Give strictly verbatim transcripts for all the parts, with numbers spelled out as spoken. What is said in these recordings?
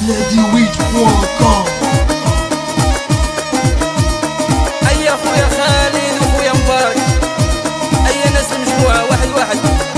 بلادي ويت بوان كوم. أي أخويا خالد وأخويا مبارك، أي ناس المجموعة واحد واحد.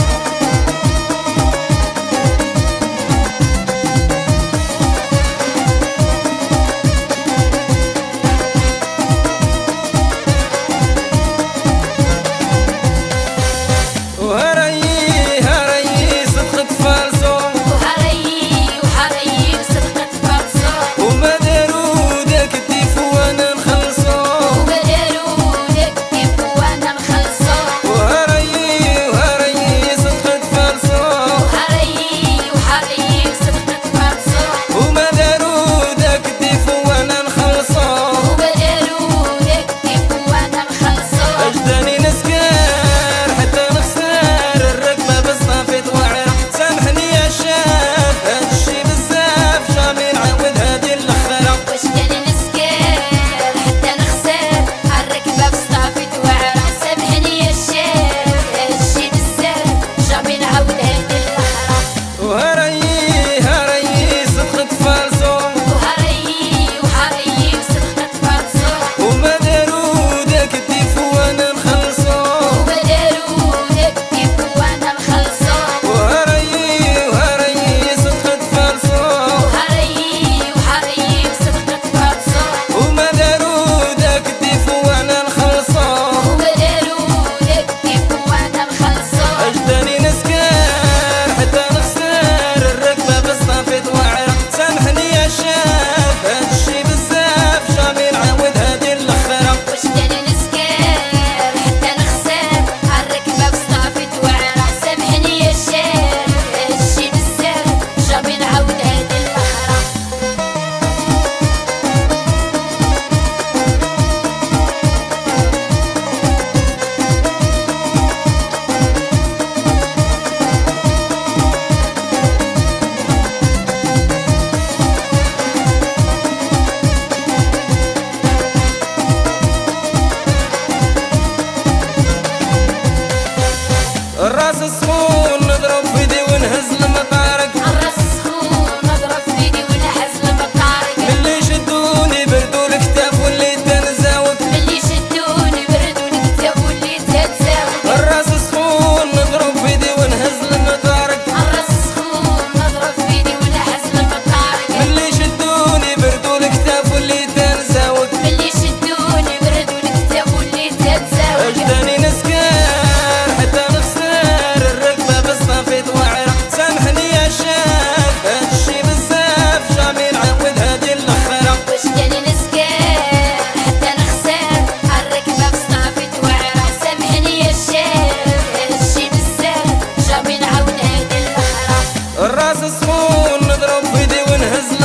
الراس السخون نضرب فيدي ونهز المطارق، الراس السخون نضرب فيدي ونهز المطارق. ملي شدوني بردوا الكتاف واللي تنزاوك، ملي شدوني بردوا الكتاف واللي تنزاوك. الراس السخون نضرب فيدي ونهز المطارق، الراس السخون نضرب فيدي ونهز المطارق. ملي شدوني بردوا الكتاف واللي تنزاوك، ملي شدوني بردوا الكتاف واللي تنزاوك. اجداني نسكر حتى نخسر الركبة بالصافيت وعرق، سامحني يا شاب هادشي بزاف جامي نعود هادي الاخرى. واش جاني نسكر حتى نخسر الركبة بالصافيت وعرق، سامحني يا شاب هادشي بزاف جامي نعاود هادي الاخرى. الراس السخون نضرب فيدي ونهز